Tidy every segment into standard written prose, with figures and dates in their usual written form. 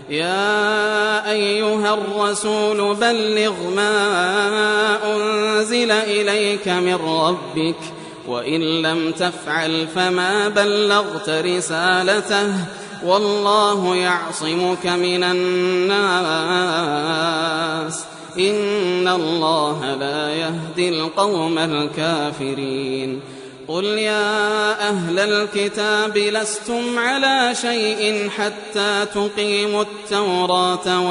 يا أيها الرسول بلغ ما أنزل إليك من ربك وإن لم تفعل فما بلغت رسالته والله يعصمك من الناس إن الله لا يهدي القوم الكافرين قل يا أهل الكتاب لستم على شيء حتى تقيموا التوراة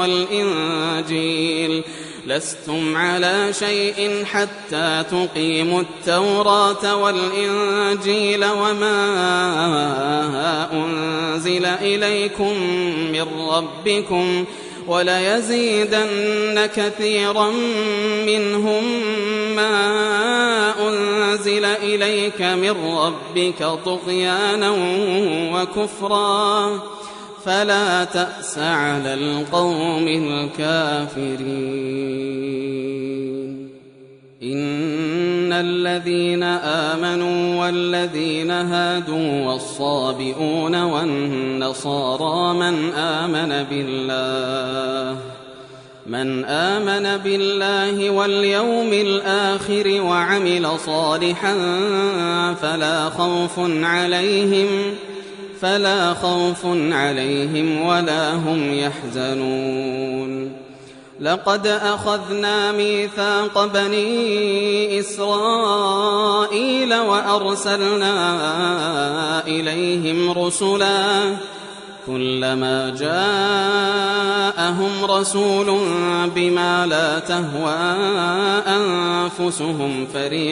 والإنجيل وما أنزل إليكم من ربكم وليزيدن كثيرا منهم ما أنزل إليك من ربك طغيانا وكفرا فلا تأس على القوم الكافرين إن الذين آمنوا والذين هادوا والصابئون والنصارى من آمن بالله واليوم الآخر وعمل صالحا فلا خوف عليهم ولا هم يحزنون لقد أخذنا ميثاق بني إسرائيل وأرسلنا إليهم رسلا كلما جاءهم رسول بما لا تهوى أنفسهم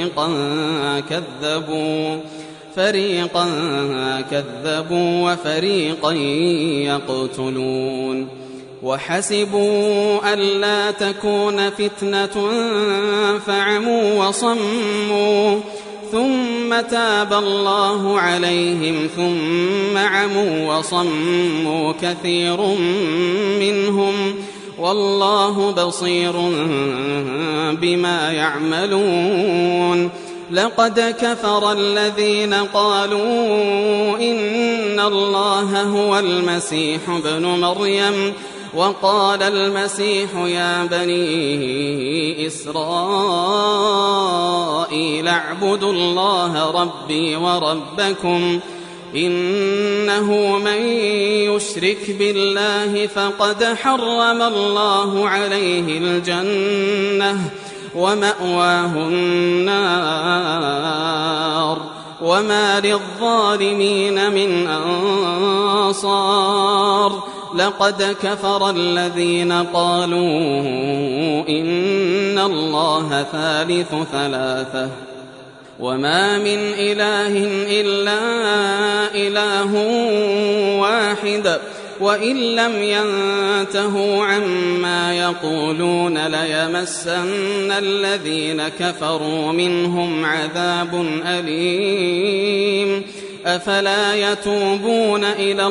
فريقا كذبوا وفريقا يقتلون وحسبوا ألا تكون فتنة فعموا وصموا ثم تاب الله عليهم ثم عموا وصموا كثير منهم والله بصير بما يعملون لقد كفر الذين قالوا إن الله هو المسيح ابن مريم وقال المسيح يا بني إسرائيل اعبدوا الله ربي وربكم إنه من يشرك بالله فقد حرم الله عليه الجنة ومأواه النار وما للظالمين من أنصار لقد كفر الذين قالوا إن الله ثالث ثلاثة وما من إله إلا إله واحد وإن لم ينتهوا عما يقولون ليمسن الذين كفروا منهم عذاب أليم أفلا يتوبون إلى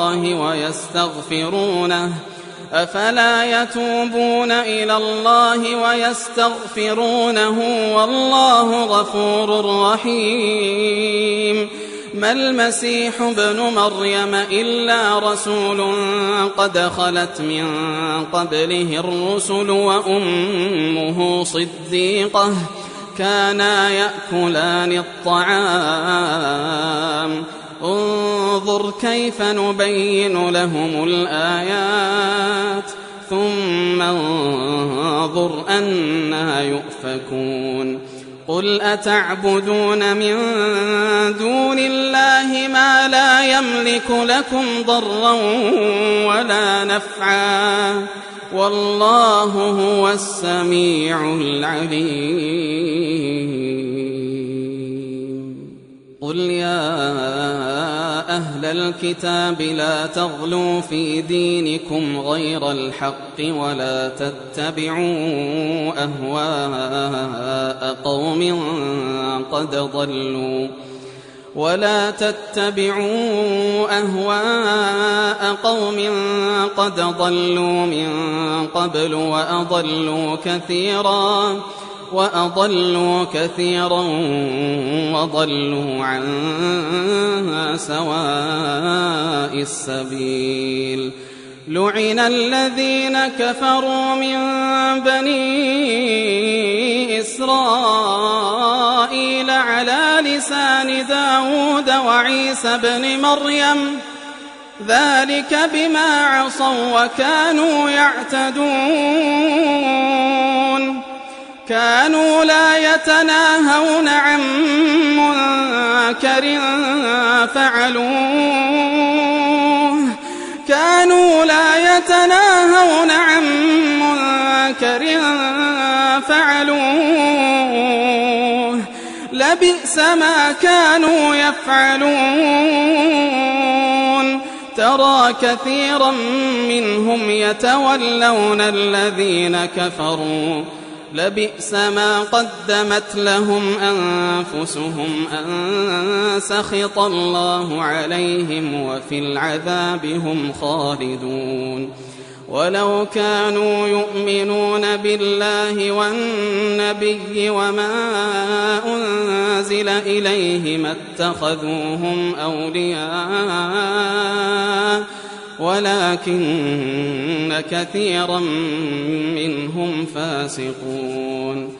الله ويستغفرونه والله غفور رحيم ما المسيح ابن مريم إلا رسول قد خلت من قبله الرسل وأمه صديقة كانا يأكلان الطعام انظر كيف نبين لهم الآيات ثم انظر أنى يؤفكون قل أتعبدون من دون الله ما لا يملك لكم ضرا ولا نفعا والله هو السميع العليم قل يا أهل الكتاب لا تغلوا في دينكم غير الحق ولا تتبعوا أهواء قوم قد ضلوا من قبل وأضلوا كثيرا وضلوا عن سواء السبيل لعن الذين كفروا من بني إسرائيل على لسان داود وعيسى بن مريم ذلك بما عصوا وكانوا يعتدون كانوا لا يتناهون عن منكر فعلوه لبئس ما كانوا يفعلون ترى كثيرا منهم يتولون الذين كفروا لبئس ما قدمت لهم أنفسهم أن سخط الله عليهم وفي العذاب هم خالدون ولو كانوا يؤمنون بالله والنبي وما أنزل إليه ما اتخذوهم أولياء ولكن كثيرا منهم فاسقون